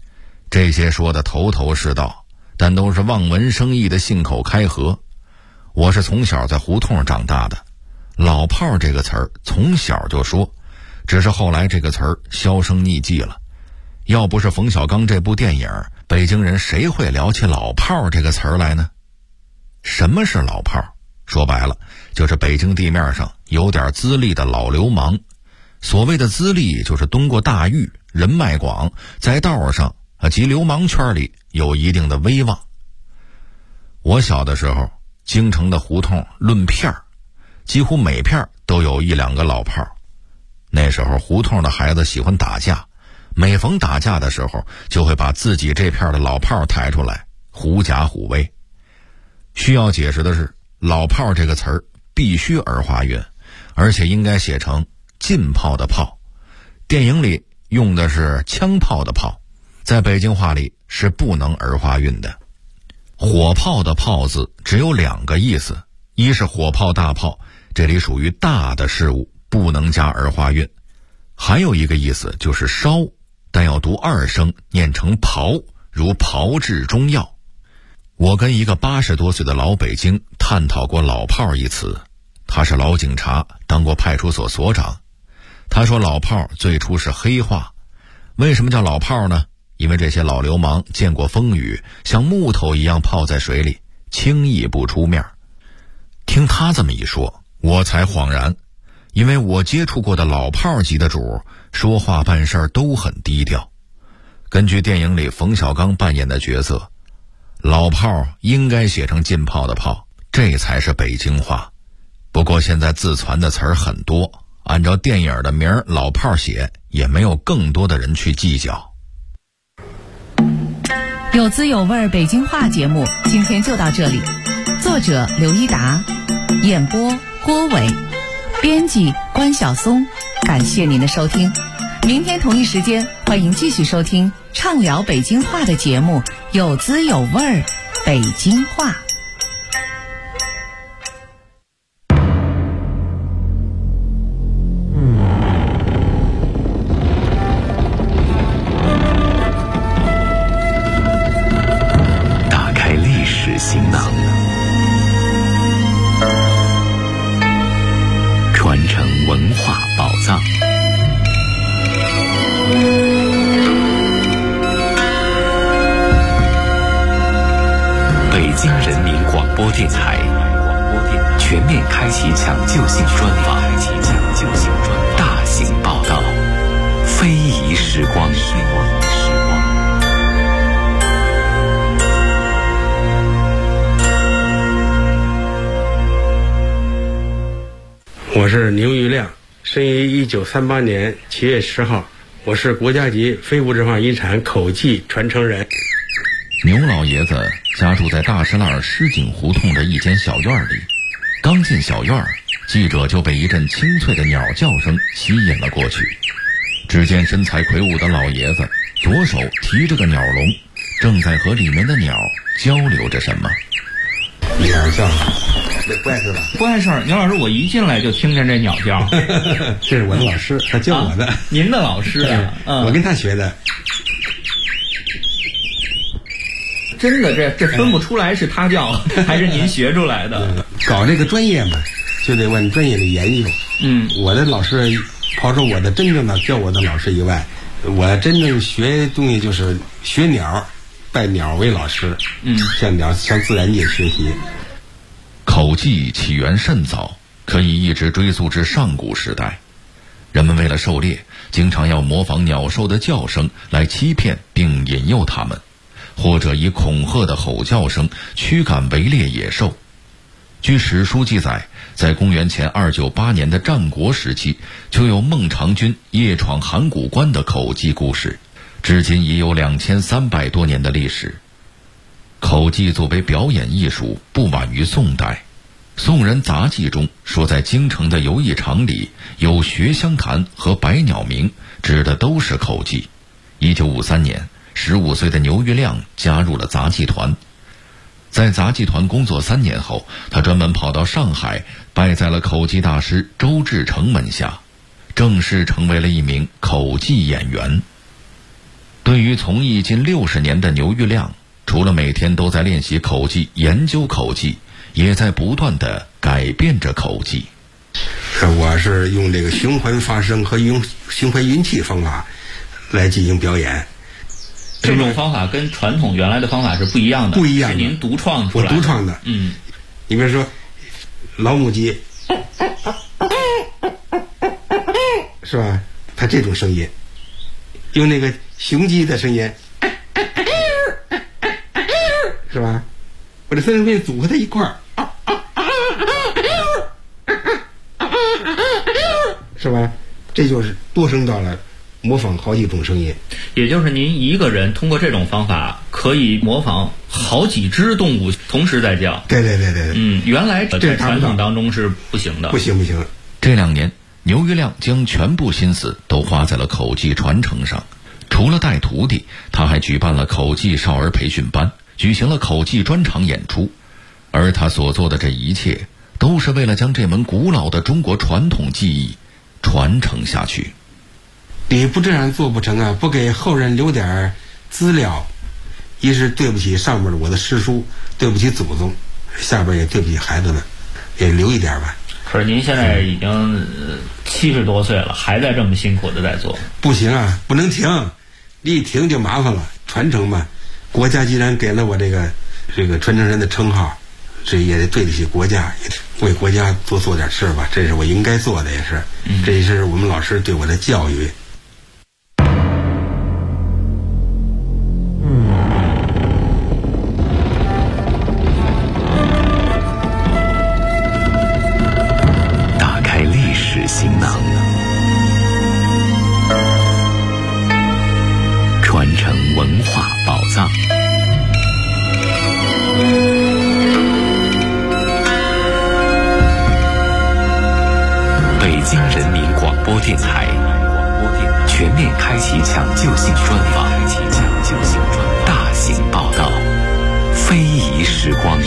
这些说的头头是道，但都是望文生义的信口开河。 我是从小在胡同长大的，老炮这个词儿从小就说，只是后来这个词儿销声匿迹了。要不是冯小刚这部电影，北京人谁会聊起老炮这个词儿来呢？什么是老炮？说白了，就是北京地面上有点资历的老流氓。所谓的资历，就是蹲过大狱，人脉广，在道上及流氓圈里有一定的威望。我小的时候，京城的胡同论片儿，几乎每片都有一两个老炮。那时候胡同的孩子喜欢打架，每逢打架的时候，就会把自己这片的老炮抬出来，狐假虎威。需要解释的是，老炮这个词儿必须儿化韵，而且应该写成浸泡的泡。电影里用的是枪炮的炮，在北京话里是不能儿化韵的。火炮的炮字只有两个意思，一是火炮大炮，这里属于大的事物，不能加儿化韵。还有一个意思就是烧，但要读二声，念成炮，如炮制中药。我跟一个80多岁的老北京探讨过老炮一词，他是老警察，当过派出所所长。他说老炮最初是黑话，为什么叫老炮呢？因为这些老流氓见过风雨，像木头一样泡在水里，轻易不出面。听他这么一说，我才恍然，因为我接触过的老炮级的主，说话办事都很低调。根据电影里冯小刚扮演的角色，老炮应该写成浸泡的泡，这才是北京话。不过现在自传的词儿很多，按照电影的名儿老炮写，也没有更多的人去计较。
有滋有味北京话节目今天就到这里，作者刘一达，演播郭伟，编辑关晓松，感谢您的收听。明天同一时间，欢迎继续收听畅聊北京话的节目，有滋有味北京话。
打开历史行囊，传承文化宝藏。北京人民广播电台全面开启抢救性专访，大型报道，非遗时光。
我是牛玉亮，生于1938年7月10号，我是国家级非物质文化遗产口技传承人。
牛老爷子家住在大石栏狮井胡同的一间小院里，刚进小院，记者就被一阵清脆的鸟叫声吸引了过去。只见身材魁梧的老爷子左手提着个鸟笼，正在和里面的鸟交流着什么。
鸟叫，
不碍事吧？不碍事。牛老师，我一进来就听见这鸟叫。
这是我的老师，他教我的。
您的老师啊？
我跟他学的。
真的，这分不出来是他教还是您学出来的。
搞这个专业嘛，就得往专业里研究。我的老师，刨出我的真正的教我的老师以外，我真正学东西就是学鸟，拜鸟为老师。向自然界学习。
口技起源甚早，可以一直追溯至上古时代。人们为了狩猎，经常要模仿鸟兽的叫声来欺骗并引诱它们，或者以恐吓的吼叫声驱赶围猎野兽。据史书记载，在公元前298年的战国时期，就有孟尝君夜闯函谷关的口技故事，至今已有2300多年的历史。口技作为表演艺术，不晚于宋代。宋人杂记中说，在京城的游艺场里有学香坛和百鸟鸣，指的都是口技。1953年，15岁的牛玉亮加入了杂技团。在杂技团工作3年后，他专门跑到上海，拜在了口技大师周志成门下，正式成为了一名口技演员。对于从艺近60年的牛玉亮，除了每天都在练习口技、研究口技， 也在不断地改变着口技。
我是用这个循环发声和用循环运气方法来进行表演。
这种方法跟传统原来的方法是不一样的，
不一样的，
是您独创出来的。
我独创的。你比如说老母鸡，是吧？它这种声音，用那个雄鸡的声音，是吧？我这三声组合在一块儿，是吧？这就是多声道了，模仿好几种声音。
也就是您一个人通过这种方法可以模仿好几只动物同时在叫。
对。
原来在传统当中是不行的。
不行。
这2年，牛于亮将全部心思都花在了口技传承上。除了带徒弟，他还举办了口技少儿培训班，举行了口技专场演出。而他所做的这一切，都是为了将这门古老的中国传统技艺传承下去。
你不这样做不成啊！不给后人留点资料，一是对不起上面的我的师叔，对不起祖宗，下边也对不起孩子们，也留一点吧。
可是您现在已经70多岁了，还在这么辛苦的在做。
不行啊，不能停，一停就麻烦了。传承嘛，国家既然给了我这个传承人的称号，这也得对得起国家，也为国家多做点事吧，这是我应该做的，也是，这也是我们老师对我的教育。
打开历史行囊，传承文化宝藏。北京人民广播电台全面开启抢救性专访，大型报道，非遗时光。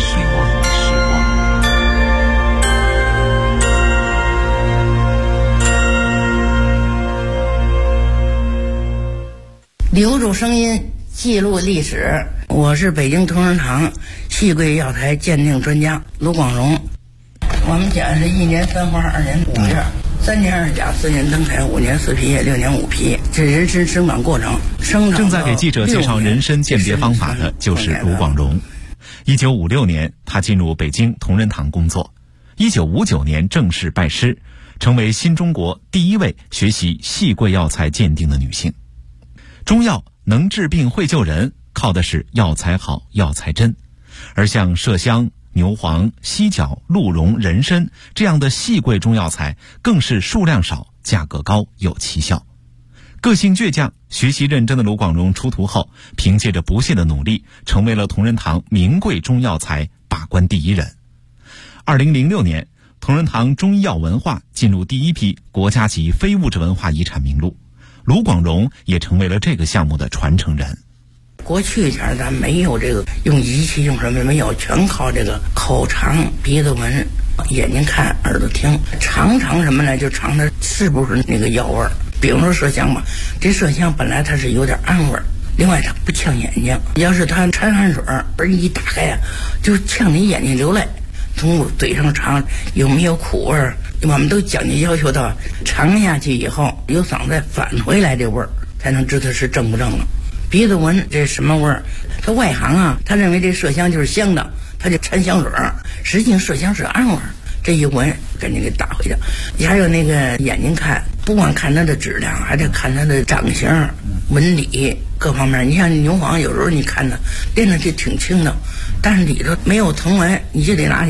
留住声音，记录历史。我是北京同仁堂戏桂药材鉴定专家卢广荣。我们讲是1年3花，2年5叶，3年2甲，4年登台，5年4皮叶，6年5皮，这人参生长过程。
正在给记者介绍人参鉴别方法的就是卢广荣。1956年，他进入北京同仁堂工作。1959年正式拜师，成为新中国第1位学习戏桂药材鉴定的女性。中药能治病会救人，靠的是药材好、药材真。而像麝香、牛黄、犀角、鹿茸、人参这样的细贵中药材，更是数量少、价格高、有奇效。个性倔强、学习认真的卢广荣出徒后，凭借着不懈的努力，成为了同仁堂名贵中药材把关第1人。2006年，同仁堂中医药文化进入第1批国家级非物质文化遗产名录，卢广荣也成为了这个项目的传承人。
过去前咱没有这个用仪器用什么没有，全靠这个口尝、鼻子闻、眼睛看、耳朵听，尝什么呢？就尝它是不是那个药味儿。比如说麝香吧，这麝香本来它是有点暗味儿，另外它不呛眼睛。要是它掺汗水儿一打开呀，就呛你眼睛流泪。从嘴上尝有没有苦味儿，我们都讲究要求到尝下去以后有嗓子返回来这味儿，才能知道是正不正了。鼻子闻这什么味儿？他外行啊，他认为这麝香就是香的，他就掺香水儿，实际上麝香是暗味儿。这一闻赶紧给打回去。还有那个眼睛看，不光看它的质量，还得看它的长相、纹理各方面。你像牛黄，有时候你看它练的就挺轻的，但是里头没有藤纹，你就得拿